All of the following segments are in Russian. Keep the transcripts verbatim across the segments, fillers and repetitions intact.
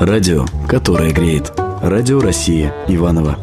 Радио, которое греет. Радио Россия Иваново.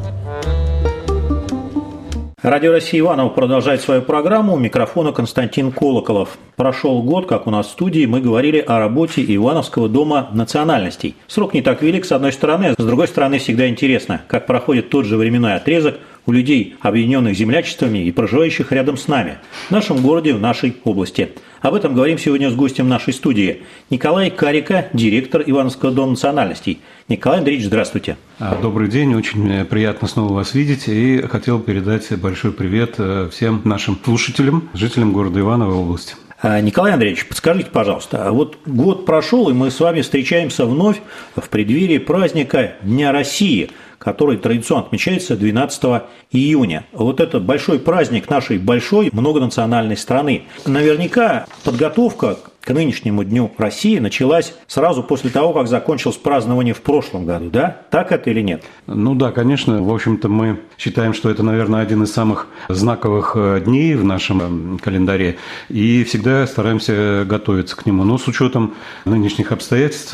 Радио Россия Иваново продолжает свою программу. У микрофона Константин Колоколов. Прошел год, как у нас в студии, мы говорили о работе Ивановского дома национальностей. Срок не так велик, с одной стороны, а с другой стороны, всегда интересно, как проходит тот же временной отрезок у людей, объединенных землячествами и проживающих рядом с нами, в нашем городе, в нашей области. Об этом говорим сегодня с гостем нашей студии. Николай Карика, директор Ивановского дома национальностей. Николай Андреевич, здравствуйте. Добрый день, очень приятно снова вас видеть. И хотел передать большой привет всем нашим слушателям, жителям города Иваново области. Николай Андреевич, подскажите, пожалуйста, вот год прошел, и мы с вами встречаемся вновь в преддверии праздника Дня России, который традиционно отмечается двенадцатого июня. Вот этот большой праздник нашей большой многонациональной страны. Наверняка подготовка к нынешнему Дню России началась сразу после того, как закончилось празднование в прошлом году, да? Так это или нет? Ну да, конечно. В общем-то, мы считаем, что это, наверное, один из самых знаковых дней в нашем календаре, и всегда стараемся готовиться к нему. Но с учетом нынешних обстоятельств,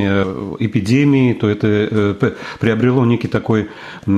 эпидемии, то это приобрело некий такой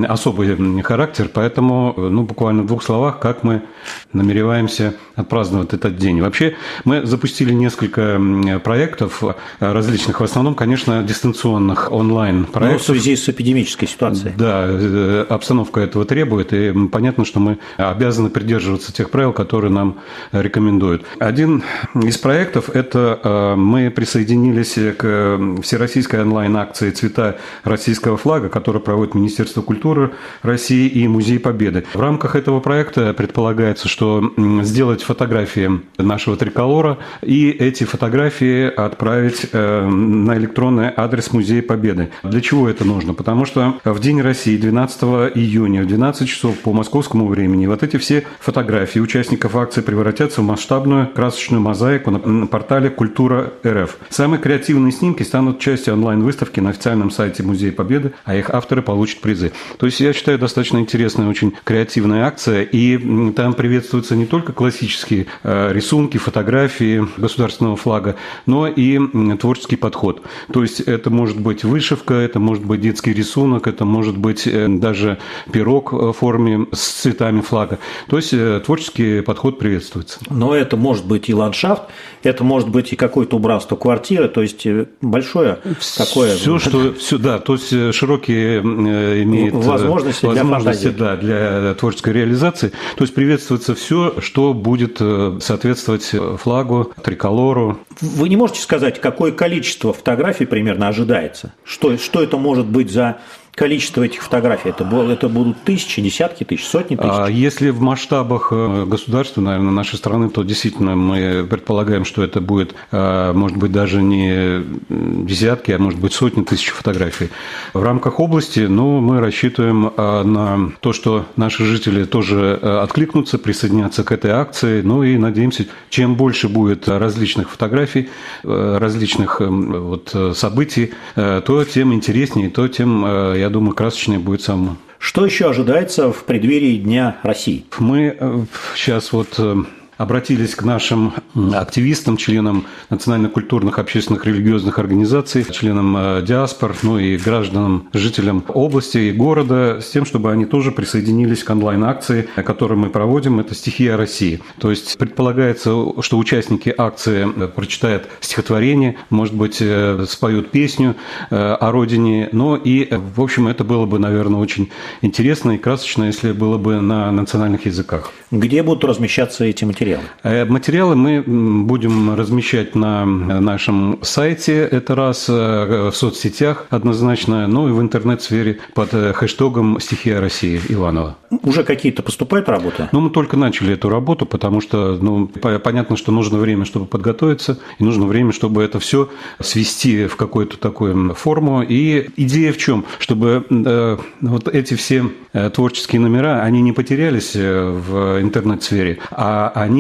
особый характер, поэтому, ну, буквально в двух словах, как мы намереваемся отпраздновать этот день. Вообще, мы запустили несколько проектов различных, в основном, конечно, дистанционных онлайн-проектов. Но в связи с эпидемической ситуацией. Да, обстановка этого требует, и понятно, что мы обязаны придерживаться тех правил, которые нам рекомендуют. Один из проектов – это мы присоединились к всероссийской онлайн-акции «Цвета российского флага», которую проводит Министерство культуры России и Музей Победы. В рамках этого проекта предполагается, что сделать фотографии нашего триколора и эти фотографии отправить на электронный адрес Музея Победы. Для чего это нужно? Потому что в День России, двенадцатого июня, в двенадцать часов по московскому времени, вот эти все фотографии участников акции превратятся в масштабную красочную мозаику на портале Культура точка эр эф. Самые креативные снимки станут частью онлайн-выставки на официальном сайте Музея Победы, а их авторы получат призы. То есть, я считаю, достаточно интересная, очень креативная акция, и там приветствуются не только классические рисунки, фотографии государственного флага, но и творческий подход. То есть, это может быть вышивка, это может быть детский рисунок, это может быть даже пирог в форме с цветами флага. То есть, творческий подход приветствуется. Но это может быть и ландшафт, это может быть и какое-то убранство квартиры, то есть, большое такое... Все, что... Все, да, то есть, широкие имеет возможности, возможности для, да, для творческой реализации. То есть, приветствуется все, что будет соответствовать флагу, триколору. Вы не можете сказать, какое количество фотографий примерно ожидается? Что, что это может быть за количество этих фотографий? Это, это будут тысячи, десятки тысяч, сотни тысяч? А если в масштабах государства, наверное, нашей страны, то действительно мы предполагаем, что это будет, может быть, даже не десятки, а может быть, сотни тысяч фотографий. В рамках области, ну, мы рассчитываем на то, что наши жители тоже откликнутся, присоединятся к этой акции, ну и надеемся, чем больше будет различных фотографий, различных вот событий, то тем интереснее, то тем, я думаю, красочнее будет сам. Что еще ожидается в преддверии Дня России? Мы сейчас вот обратились к нашим активистам, членам национально-культурных, общественных, религиозных организаций, членам диаспор, ну и гражданам, жителям области и города, с тем, чтобы они тоже присоединились к онлайн-акции, которую мы проводим. Это «Стихия России». То есть предполагается, что участники акции прочитают стихотворение, может быть, споют песню о родине, но и, в общем, это было бы, наверное, очень интересно и красочно, если было бы на национальных языках. Где будут размещаться эти материалы? Материалы мы будем размещать на нашем сайте, это раз, в соцсетях однозначно, ну и в интернет-сфере под хэштегом «Стихия России» Иваново. Уже какие-то поступают работы? Ну, мы только начали эту работу, потому что, ну, понятно, что нужно время, чтобы подготовиться, и нужно время, чтобы это все свести в какую-то такую форму. И идея в чем? Чтобы э, вот эти все творческие номера, они не потерялись в интернет-сфере, а они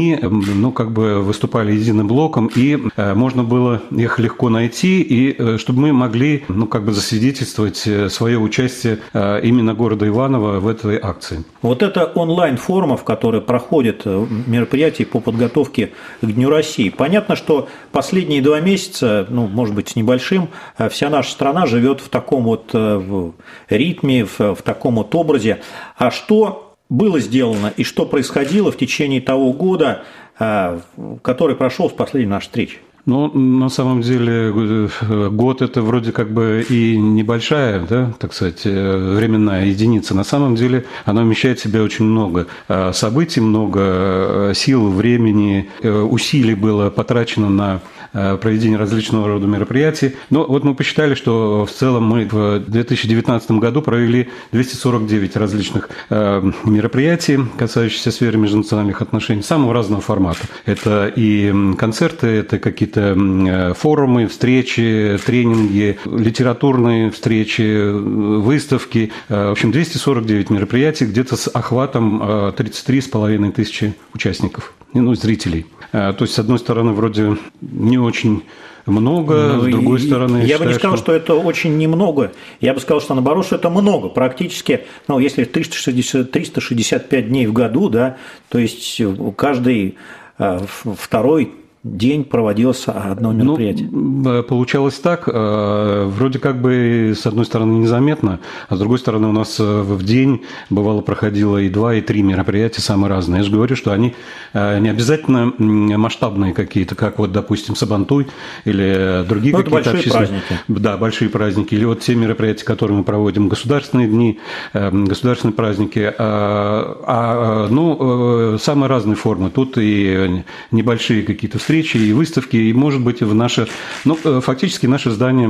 они, ну, как бы выступали единым блоком, и можно было их легко найти, и чтобы мы могли, ну, как бы засвидетельствовать свое участие именно города Иваново в этой акции. Вот это онлайн-форума, в которой проходят мероприятия по подготовке к Дню России. Понятно, что последние два месяца, ну, может быть, с небольшим, вся наша страна живет в таком вот ритме, в, в таком вот образе. А что было сделано и что происходило в течение того года, который прошел с последней нашей встречи? Ну, на самом деле, год – это вроде как бы и небольшая, да, так сказать, временная единица. На самом деле она вмещает в себя очень много событий, много сил, времени, усилий было потрачено на проведение различного рода мероприятий. Но вот мы посчитали, что в целом мы в две тысячи девятнадцатом году провели двести сорок девять различных мероприятий, касающихся сферы межнациональных отношений, самого разного формата. Это и концерты, это какие-то форумы, встречи, тренинги, литературные встречи, выставки. В общем, двести сорок девять мероприятий, где-то с охватом тридцать три с половиной тысячи участников, ну, зрителей. То есть, с одной стороны, вроде не очень много, ну, с другой стороны... Я считаю, бы не сказал, что... что это очень немного. Я бы сказал, что наоборот, что это много. Практически, ну, если триста шестьдесят, триста шестьдесят пять дней в году, да, то есть каждый второй день проводилось одно мероприятие. Ну, получалось так, вроде как бы с одной стороны незаметно, а с другой стороны у нас в день бывало проходило и два, и три мероприятия самые разные. Я же говорю, что они не обязательно масштабные какие-то, как вот, допустим, Сабантуй или другие ну, какие-то общественные. Праздники. Да, большие праздники. Или вот те мероприятия, которые мы проводим, государственные дни, государственные праздники. А, ну, самые разные формы. Тут и небольшие какие-то встречи, встречи и выставки, и, может быть, в наше... Ну, фактически наше здание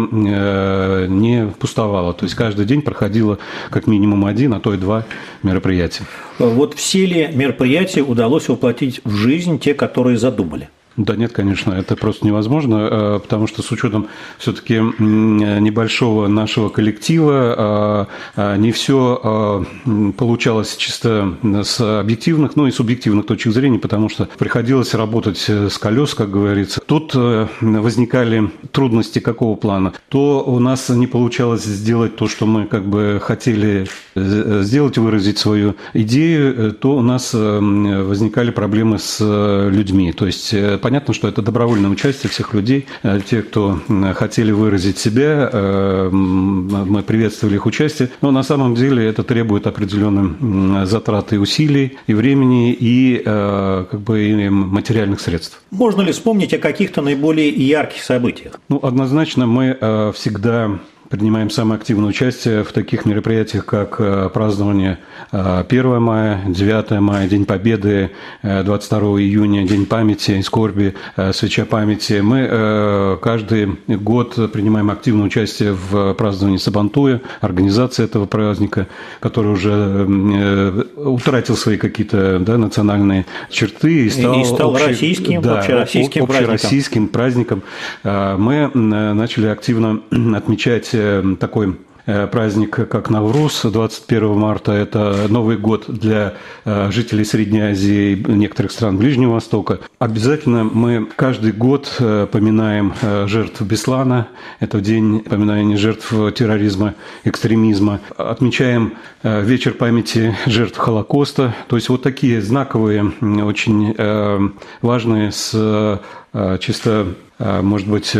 не пустовало. То есть каждый день проходило как минимум один, а то и два мероприятия. Вот все ли мероприятия удалось воплотить в жизнь, те, которые задумали? Да нет, конечно, это просто невозможно, потому что с учетом все-таки небольшого нашего коллектива не все получалось чисто с объективных, ну и субъективных точек зрения, потому что приходилось работать с колес, как говорится. Тут возникали трудности какого плана? То у нас не получалось сделать то, что мы как бы хотели сделать, выразить свою идею, то у нас возникали проблемы с людьми. То есть понятно, что это добровольное участие всех людей. Те, кто хотели выразить себя, мы приветствовали их участие. Но на самом деле это требует определенных затрат и усилий, и времени, и, как бы, и материальных средств. Можно ли вспомнить о каких-то наиболее ярких событиях? Ну, однозначно мы всегда принимаем самое активное участие в таких мероприятиях, как празднование первого мая, девятого мая, День Победы, двадцать второго июня, День памяти и скорби, свеча памяти. Мы каждый год принимаем активное участие в праздновании Сабантуя, организации этого праздника, который уже утратил свои какие-то, да, национальные черты и стал, и стал общий, российским, да, общероссийским, общероссийским праздником. Мы начали активно отмечать такой праздник, как Навруз, двадцать первого марта. Это Новый год для жителей Средней Азии и некоторых стран Ближнего Востока. Обязательно мы каждый год поминаем жертв Беслана. Это день поминания жертв терроризма, экстремизма. Отмечаем вечер памяти жертв Холокоста. То есть вот такие знаковые, очень важные с чисто, может быть,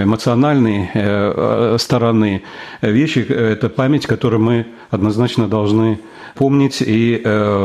эмоциональной стороны вещи. Это память, которую мы однозначно должны помнить и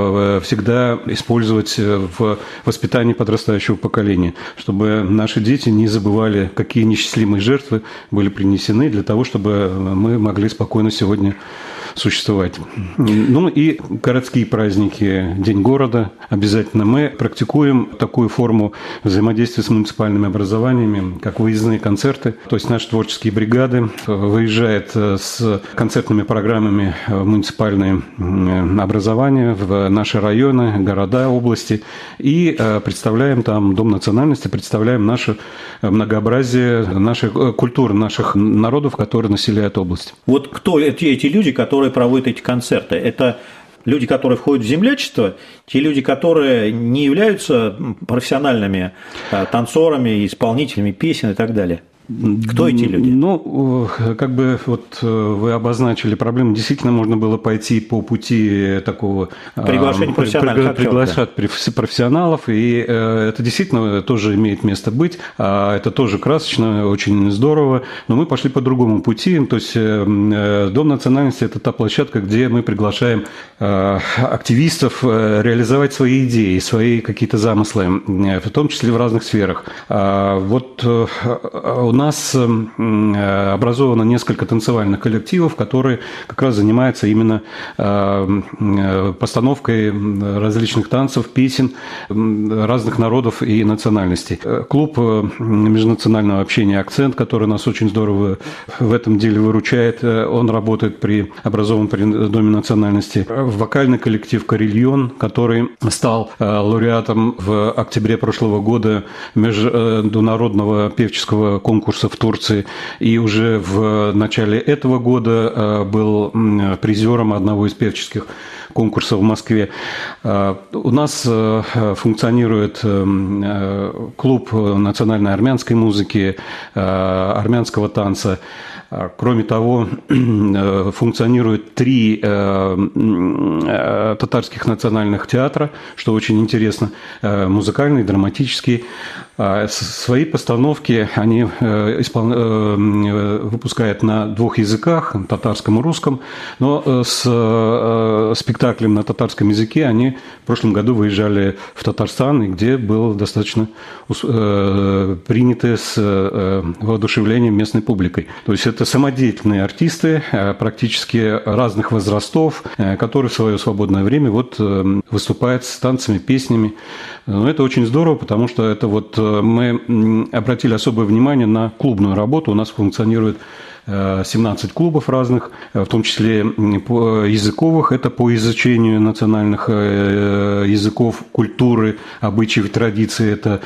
всегда использовать в воспитании подрастающего поколения, чтобы наши дети не забывали, какие несчастливые жертвы были принесены для того, чтобы мы могли спокойно сегодня существовать. Ну и городские праздники, День города. Обязательно мы практикуем такую форму взаимодействия с муниципальными образованиями, как выездные концерты. То есть наши творческие бригады выезжают с концертными программами в муниципальные образования, в наши районы, города, области. И представляем там Дом национальности, представляем наше многообразие, нашей культуры, наших народов, которые населяют область. Вот кто эти, эти люди, которые проводят эти концерты? Это люди, которые входят в землячество, те люди, которые не являются профессиональными танцорами, исполнителями песен и так далее? Кто эти люди? Ну, как бы вот вы обозначили проблему. Действительно, можно было пойти по пути такого... Приглашения профессиональных актеров. Приглашать да. профессионалов, и это действительно тоже имеет место быть. Это тоже красочно, очень здорово. Но мы пошли по другому пути. То есть Дом национальности – это та площадка, где мы приглашаем активистов реализовать свои идеи, свои какие-то замыслы, в том числе в разных сферах. Вот у нас образовано несколько танцевальных коллективов, которые как раз занимаются именно постановкой различных танцев, песен разных народов и национальностей. Клуб межнационального общения «Акцент», который нас очень здорово в этом деле выручает, он работает при образованном при Доме национальности. Вокальный коллектив «Карельон», который стал лауреатом в октябре прошлого года международного певческого конкурса в Турции, и уже в начале этого года был призером одного из певческих конкурсов в Москве. У нас функционирует клуб национальной армянской музыки, армянского танца. Кроме того, функционирует три татарских национальных театра, что очень интересно, музыкальный, драматический. Свои постановки они выпускают на двух языках, татарском и русском, но с спектаклем на татарском языке они в прошлом году выезжали в Татарстан, где было достаточно принято с воодушевлением местной публикой. То есть это самодеятельные артисты, практически разных возрастов, которые в свое свободное время вот выступают с танцами, песнями. Но это очень здорово, потому что это вот мы обратили особое внимание на клубную работу. У нас функционирует семнадцать клубов разных, в том числе языковых. Это по изучению национальных языков, культуры, обычаев, традиций. Это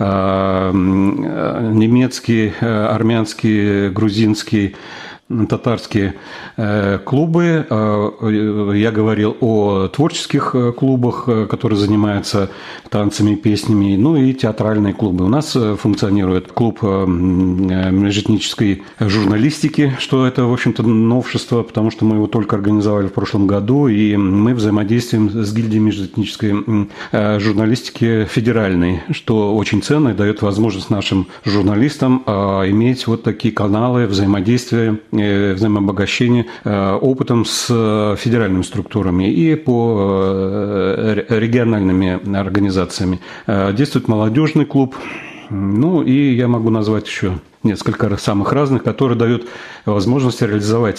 немецкий, армянский, грузинский, татарские клубы. Я говорил о творческих клубах, которые занимаются танцами, песнями, ну и театральные клубы. У нас функционирует клуб межэтнической журналистики, что это, в общем-то, новшество, потому что мы его только организовали в прошлом году, и мы взаимодействуем с гильдией межэтнической журналистики федеральной, что очень ценно и дает возможность нашим журналистам иметь вот такие каналы взаимодействия, взаимообогащения опытом с федеральными структурами и по региональными организациями. Действует молодежный клуб. Ну и я могу назвать еще несколько самых разных, которые дают возможность реализовать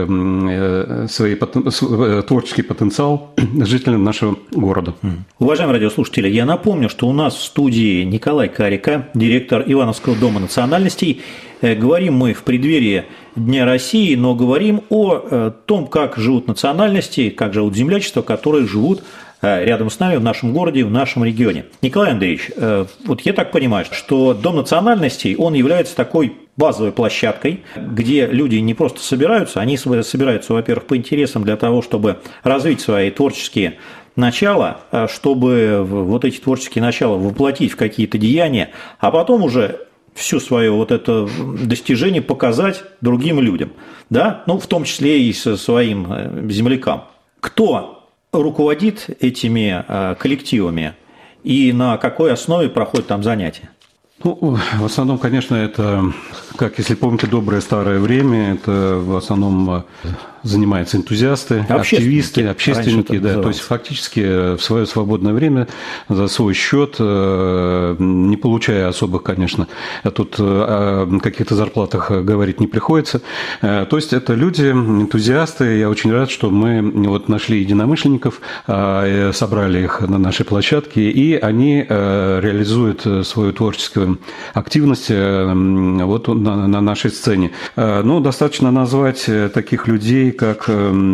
свой творческий потенциал жителям нашего города. Уважаемые радиослушатели, я напомню, что у нас в студии Николай Карика, директор Ивановского дома национальностей. Говорим мы в преддверии Дня России, но говорим о том, как живут национальности, как живут землячества, которые живут рядом с нами в нашем городе, в нашем регионе. Николай Андреевич, вот я так понимаю, что Дом национальностей, он является такой базовой площадкой, где люди не просто собираются, они собираются, во-первых, по интересам для того, чтобы развить свои творческие начала, чтобы вот эти творческие начала воплотить в какие-то деяния, а потом уже все свое вот это достижение показать другим людям, да, ну, в том числе и со своим землякам. Кто руководит этими коллективами и на какой основе проходят там занятия? Ну, в основном, конечно, это, как если помните, доброе старое время, это в основном занимаются энтузиасты, активисты, общественники, да, то есть фактически в свое свободное время за свой счет, не получая особых, конечно, тут о каких-то зарплатах говорить не приходится. То есть это люди, энтузиасты. Я очень рад, что мы вот нашли единомышленников, собрали их на нашей площадке, и они реализуют свою творческую активность вот на нашей сцене. Ну, достаточно назвать таких людей, как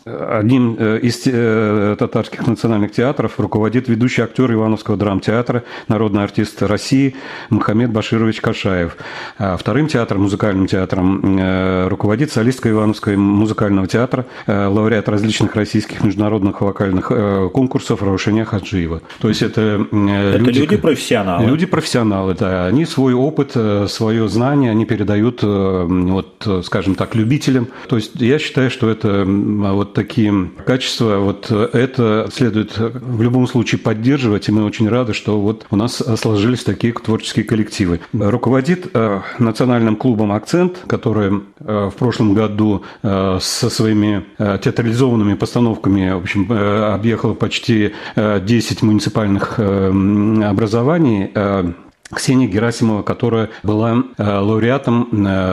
одним из татарских национальных театров руководит ведущий актер Ивановского драмтеатра, народный артист России Мухаммед Баширович Кашаев. А вторым театром, музыкальным театром, руководит солистка Ивановского музыкального театра, лауреат различных российских международных вокальных конкурсов Раушаня Хаджиева. То есть это, это люди, люди профессионалы. Люди профессионалы, да. Они свой опыт, свое знание, они передают, вот, скажем так, любителям. То есть я считаю, что это вот такие качества, вот это следует в любом случае поддерживать, и мы очень рады, что вот у нас сложились такие творческие коллективы. Руководит национальным клубом «Акцент», который в прошлом году со своими театрализованными постановками, в общем, объехал почти десять муниципальных образований. Ксения Герасимова, которая была лауреатом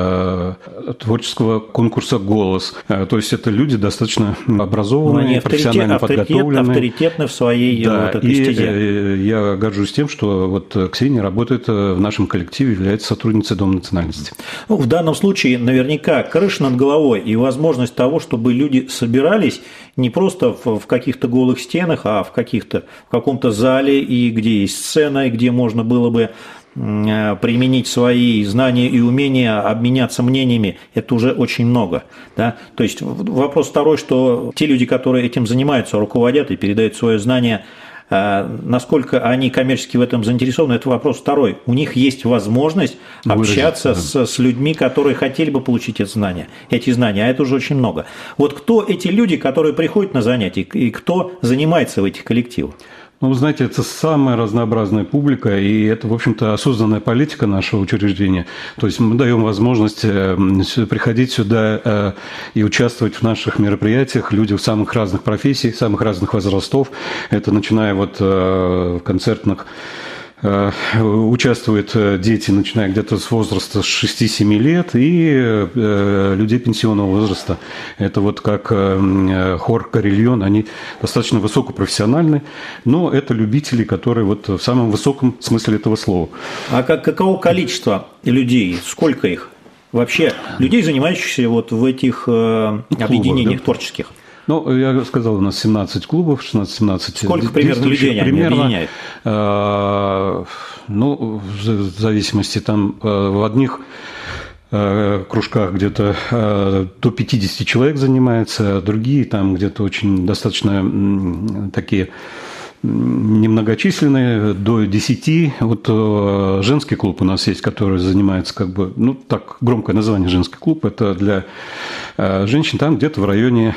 творческого конкурса «Голос». То есть это люди достаточно образованные, ну, профессионально авторитет, подготовленные. Авторитетны в своей да, вот этой и стезе. Я горжусь тем, что вот Ксения работает в нашем коллективе, является сотрудницей Дома национальности. Ну, в данном случае наверняка крыша над головой и возможность того, чтобы люди собирались не просто в, в каких-то голых стенах, а в, каких-то, в каком-то зале, и где есть сцена, и где можно было бы применить свои знания и умения, обменяться мнениями, это уже очень много. Да? То есть вопрос второй, что те люди, которые этим занимаются, руководят и передают свое знание, насколько они коммерчески в этом заинтересованы, это вопрос второй. У них есть возможность общаться Выразить, да. с, с людьми, которые хотели бы получить эти знания, эти знания, а это уже очень много. Вот кто эти люди, которые приходят на занятия, и кто занимается в этих коллективах? Ну, вы знаете, это самая разнообразная публика, и это, в общем-то, осознанная политика нашего учреждения. То есть мы даем возможность приходить сюда и участвовать в наших мероприятиях людям самых разных профессий, самых разных возрастов. Это начиная вот в концертных участвуют дети, начиная где-то с возраста шести-семи лет, и людей пенсионного возраста. Это вот как хор «Карельон», они достаточно высокопрофессиональны, но это любители, которые вот в самом высоком смысле этого слова. А как, каково количество людей? Сколько их? Вообще людей, занимающихся вот в этих Клубах, объединениях да? творческих? Ну, я сказал, у нас семнадцать клубов, шестнадцать-семнадцать. Сколько примерно людей они объединяют? Ну, в зависимости, там в одних кружках где-то до пятидесяти человек занимается, другие там где-то очень достаточно такие немногочисленные, до десяти. Вот женский клуб у нас есть, который занимается, как бы, ну, так, громкое название женский клуб, это для женщин, там где-то в районе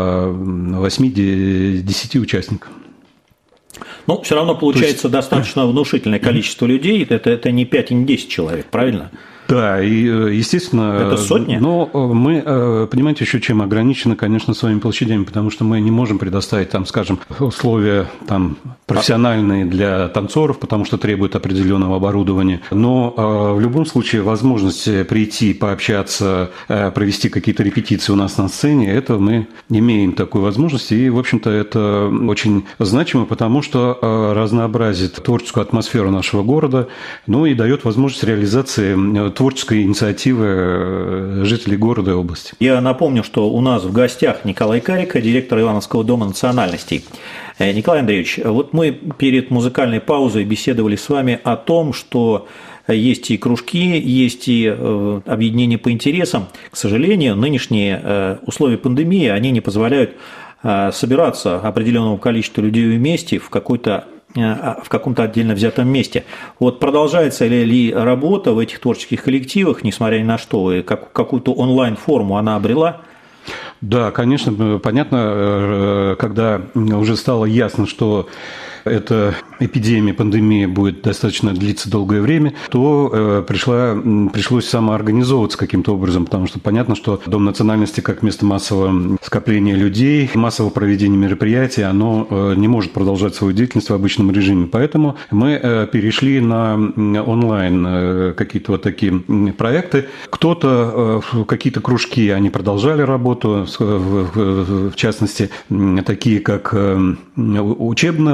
восьми-десяти участников. Ну, все равно получается есть... достаточно внушительное количество людей, это, это не пять и не десять человек, правильно? Да, и, естественно... Это сотни? Но мы, понимаете, еще чем ограничены, конечно, своими площадями, потому что мы не можем предоставить, там, скажем, условия там, профессиональные для танцоров, потому что требуют определенного оборудования. Но в любом случае возможность прийти, пообщаться, провести какие-то репетиции у нас на сцене, это мы имеем такую возможность. И, в общем-то, это очень значимо, потому что разнообразит творческую атмосферу нашего города, ну и дает возможность реализации творческой инициативы жителей города и области. Я напомню, что у нас в гостях Николай Карика, директор Ивановского дома национальностей. Николай Андреевич, вот мы перед музыкальной паузой беседовали с вами о том, что есть и кружки, есть и объединения по интересам. К сожалению, нынешние условия пандемии, они не позволяют собираться определенному количеству людей вместе в какой-то в каком-то отдельно взятом месте. Вот продолжается ли, ли работа в этих творческих коллективах, несмотря ни на что, и как, какую-то онлайн-форму она обрела? Да, конечно, понятно, когда уже стало ясно, что эта эпидемия, пандемия будет достаточно длиться долгое время, то пришла, пришлось самоорганизовываться каким-то образом, потому что понятно, что Дом национальности как место массового скопления людей, массового проведения мероприятий, оно не может продолжать свою деятельность в обычном режиме. Поэтому мы перешли на онлайн какие-то вот такие проекты. Кто-то, какие-то кружки, они продолжали работу, в частности, такие как учебного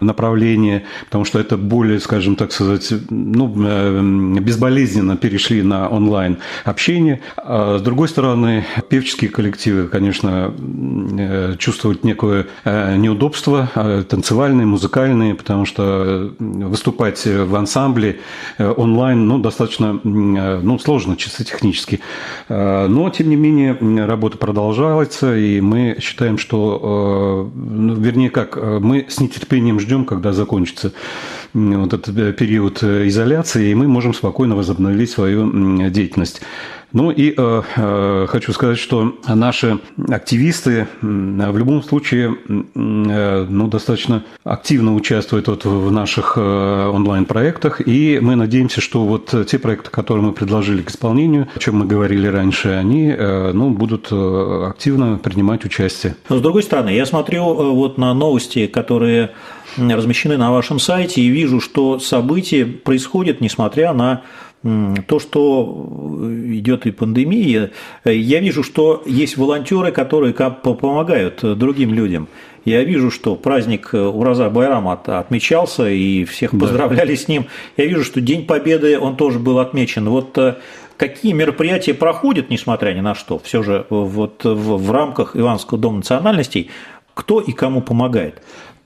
направление, потому что это более, скажем так сказать, ну, безболезненно перешли на онлайн-общение. А с другой стороны, певческие коллективы, конечно, чувствуют некое неудобство, танцевальные, музыкальные, потому что выступать в ансамбле онлайн, ну, достаточно, ну, сложно чисто технически. Но, тем не менее, работа продолжается, и мы считаем, что, ну, вернее, как, мы с нетерпением ждем, когда закончится вот этот период изоляции, и мы можем спокойно возобновить свою деятельность. Ну и э, э, хочу сказать, что наши активисты в любом случае э, ну, достаточно активно участвуют вот в наших э, онлайн-проектах, и мы надеемся, что вот те проекты, которые мы предложили к исполнению, о чем мы говорили раньше, они э, ну, будут активно принимать участие. Но с другой стороны, я смотрю вот на новости, которые размещены на вашем сайте, и вижу, что события происходят, несмотря на то, что идет и пандемия. Я вижу, что есть волонтеры, которые помогают другим людям. Я вижу, что праздник Ураза Байрам отмечался, и всех поздравляли с ним. Я вижу, что День Победы, он тоже был отмечен. Вот какие мероприятия проходят, несмотря ни на что, все же вот в рамках Ивановского дома национальностей, кто и кому помогает?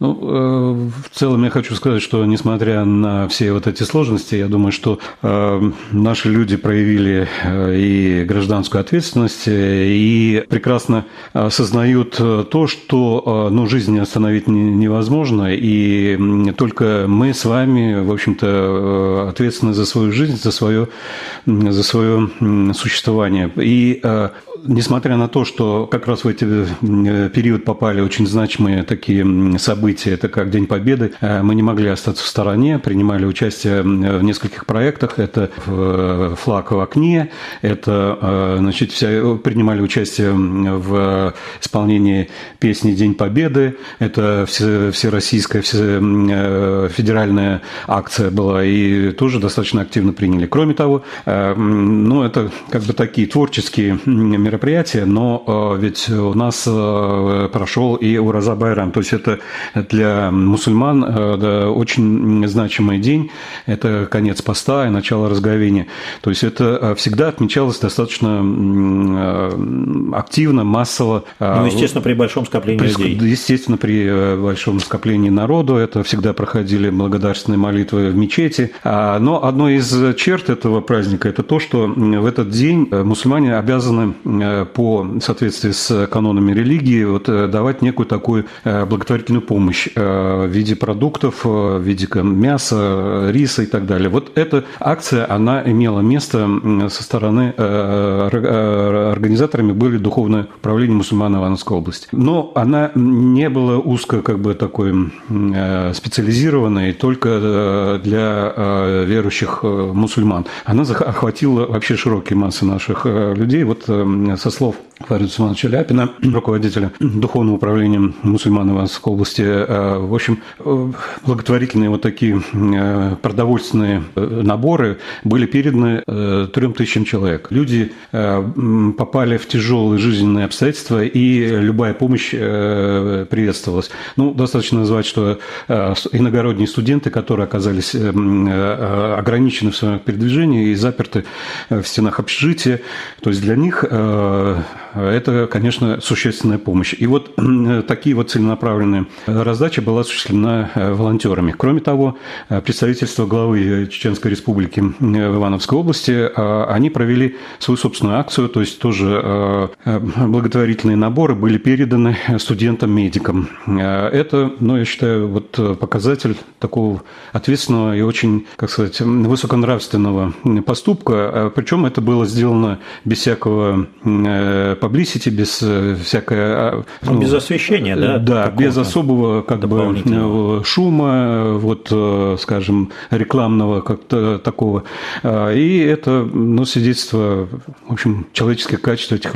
Ну, в целом я хочу сказать, что несмотря на все вот эти сложности, я думаю, что э, наши люди проявили и гражданскую ответственность, и прекрасно осознают то, что ну, жизнь остановить невозможно, и только мы с вами, в общем-то, ответственны за свою жизнь, за свое, за свое существование. И э, несмотря на то, что как раз в этот период попали очень значимые такие события, это как День Победы, мы не могли остаться в стороне, принимали участие в нескольких проектах. Это «Флаг в окне», это, значит, вся, принимали участие в исполнении песни «День Победы», это всероссийская, федеральная акция была, и тоже достаточно активно приняли. Кроме того, ну, это как бы такие творческие мероприятия, но ведь у нас прошел и Ураза Байрам, то есть это для мусульман да, очень значимый день, это конец поста и начало разговения. То есть это всегда отмечалось достаточно активно, массово. Ну, естественно, при большом скоплении при, людей. Естественно, при большом скоплении народу. Это всегда проходили благодарственные молитвы в мечети. Но одной из черт этого праздника – это то, что в этот день мусульмане обязаны по соответствии с канонами религии вот, давать некую такую благотворительную помощь в виде продуктов, в виде мяса, риса и так далее. Вот эта акция, она имела место со стороны организаторами были Духовное управление мусульман Ивановской области. Но она не была узко как бы такой специализированной только для верующих мусульман. Она охватила вообще широкие массы наших людей. Вот со слов Фарида Усмановича Ляпина, руководителя Духовного управления мусульман Ивановской области, в общем, благотворительные вот такие продовольственные наборы были переданы трем тысячам человек. Люди попали в тяжелые жизненные обстоятельства, и любая помощь приветствовалась. Ну, достаточно назвать, что иногородние студенты, которые оказались ограничены в своем передвижении и заперты в стенах общежития, то есть для них это, конечно, существенная помощь. И вот такие вот целенаправленные раздача была осуществлена волонтерами. Кроме того, представительство главы Чеченской Республики в Ивановской области, они провели свою собственную акцию, то есть тоже благотворительные наборы были переданы студентам-медикам. Это, ну, я считаю, вот показатель такого ответственного и очень, как сказать, высоконравственного поступка. Причем это было сделано без всякого publicity, без всякой... Ну, без освещения, да? Да, без особого как бы шума, вот, скажем, рекламного как-то такого. И это, ну, свидетельство, в общем, человеческих качеств этих людей.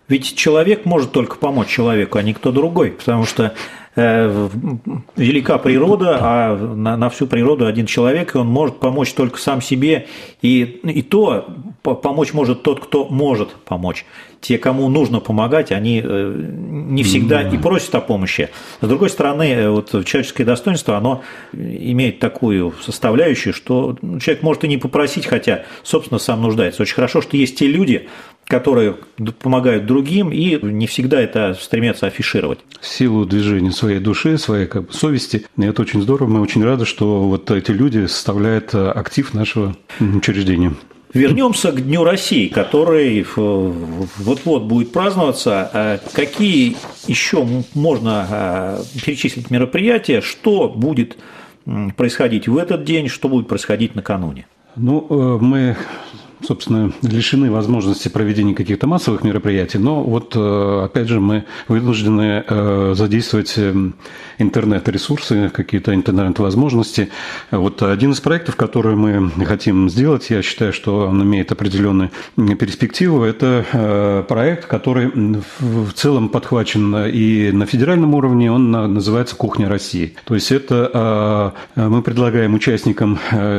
Ведь человек может только помочь человеку, а никто другой, потому что э, велика природа, а на, на всю природу один человек, и он может помочь только сам себе, и, и то помочь может тот, кто может помочь. Те, кому нужно помогать, они не всегда и просят о помощи. С другой стороны, вот человеческое достоинство, оно имеет такую составляющую, что человек может и не попросить, хотя, собственно, сам нуждается. Очень хорошо, что есть те люди, которые помогают другим, и не всегда это стремятся афишировать. Силу движения своей души, своей как бы, совести. И это очень здорово. Мы очень рады, что вот эти люди составляют актив нашего учреждения. Вернемся к Дню России, который вот-вот будет праздноваться. Какие еще можно перечислить мероприятия, что будет происходить в этот день, что будет происходить накануне? Ну, мы, собственно, лишены возможности проведения каких-то массовых мероприятий, но вот, опять же, мы вынуждены задействовать интернет-ресурсы, какие-то интернет-возможности. Вот один из проектов, который мы хотим сделать, я считаю, что он имеет определенную перспективу, это проект, который в целом подхвачен и на федеральном уровне, он называется «Кухня России». То есть это мы предлагаем участникам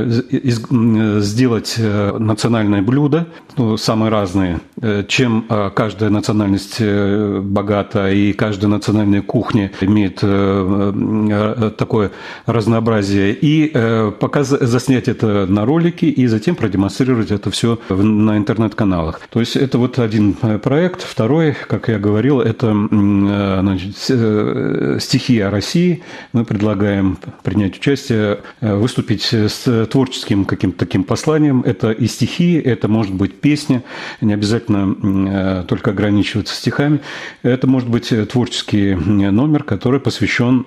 сделать национальное блюдо, ну, самые разные, чем каждая национальность богата и каждая национальная кухня имеет такое разнообразие, и показ... заснять это на ролики и затем продемонстрировать это все на интернет-каналах. То есть это вот один проект. Второй, как я говорил, это, значит, «Стихия России». Мы предлагаем принять участие, выступить с творческим каким-то таким посланием. Это и стихи, это может быть песня, не обязательно только ограничиваться стихами. Это может быть творческий номер, который посвящен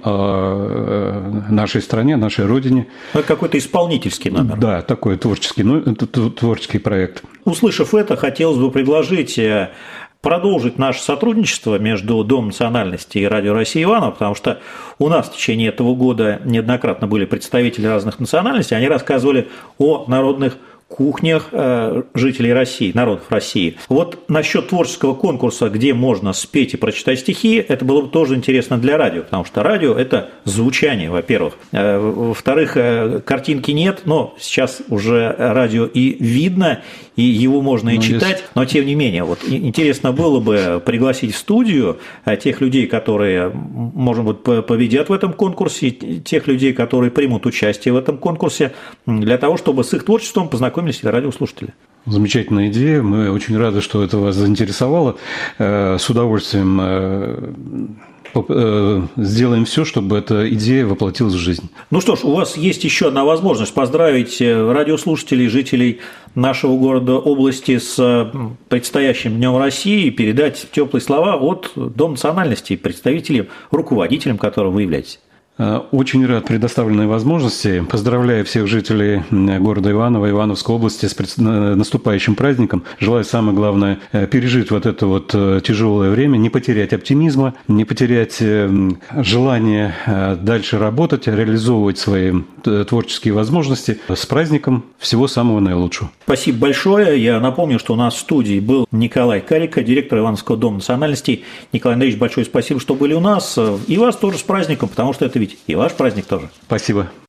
нашей стране, нашей родине. Это какой-то исполнительский номер. Да, такой творческий, ну, творческий проект. Услышав это, хотелось бы предложить продолжить наше сотрудничество между Домом национальности и Радио России Иваново, потому что у нас в течение этого года неоднократно были представители разных национальностей, они рассказывали о народных кухнях жителей России, народов России. Вот насчет творческого конкурса, где можно спеть и прочитать стихи, это было бы тоже интересно для радио, потому что радио – это звучание, во-первых. Во-вторых, картинки нет, но сейчас уже радио и видно, и его можно и но читать, есть... но тем не менее, вот интересно было бы пригласить в студию тех людей, которые, может быть, победят в этом конкурсе, тех людей, которые примут участие в этом конкурсе, для того, чтобы с их творчеством познакомиться радиослушатели. Замечательная идея. Мы очень рады, что это вас заинтересовало. С удовольствием сделаем все, чтобы эта идея воплотилась в жизнь. Ну что ж, у вас есть еще одна возможность поздравить радиослушателей, жителей нашего города, области с предстоящим Днем России и передать теплые слова от Дома национальности, представителям, руководителям которого вы являетесь. Очень рад предоставленной возможности. Поздравляю всех жителей города Иваново, Ивановской области с наступающим праздником. Желаю, самое главное, пережить вот это вот тяжелое время, не потерять оптимизма, не потерять желание дальше работать, реализовывать свои творческие возможности. С праздником! Всего самого наилучшего. Спасибо большое. Я напомню, что у нас в студии был Николай Карика, директор Ивановского дома национальностей. Николай Андреевич, большое спасибо, что были у нас. И вас тоже с праздником, потому что это ведь и ваш праздник тоже. Спасибо.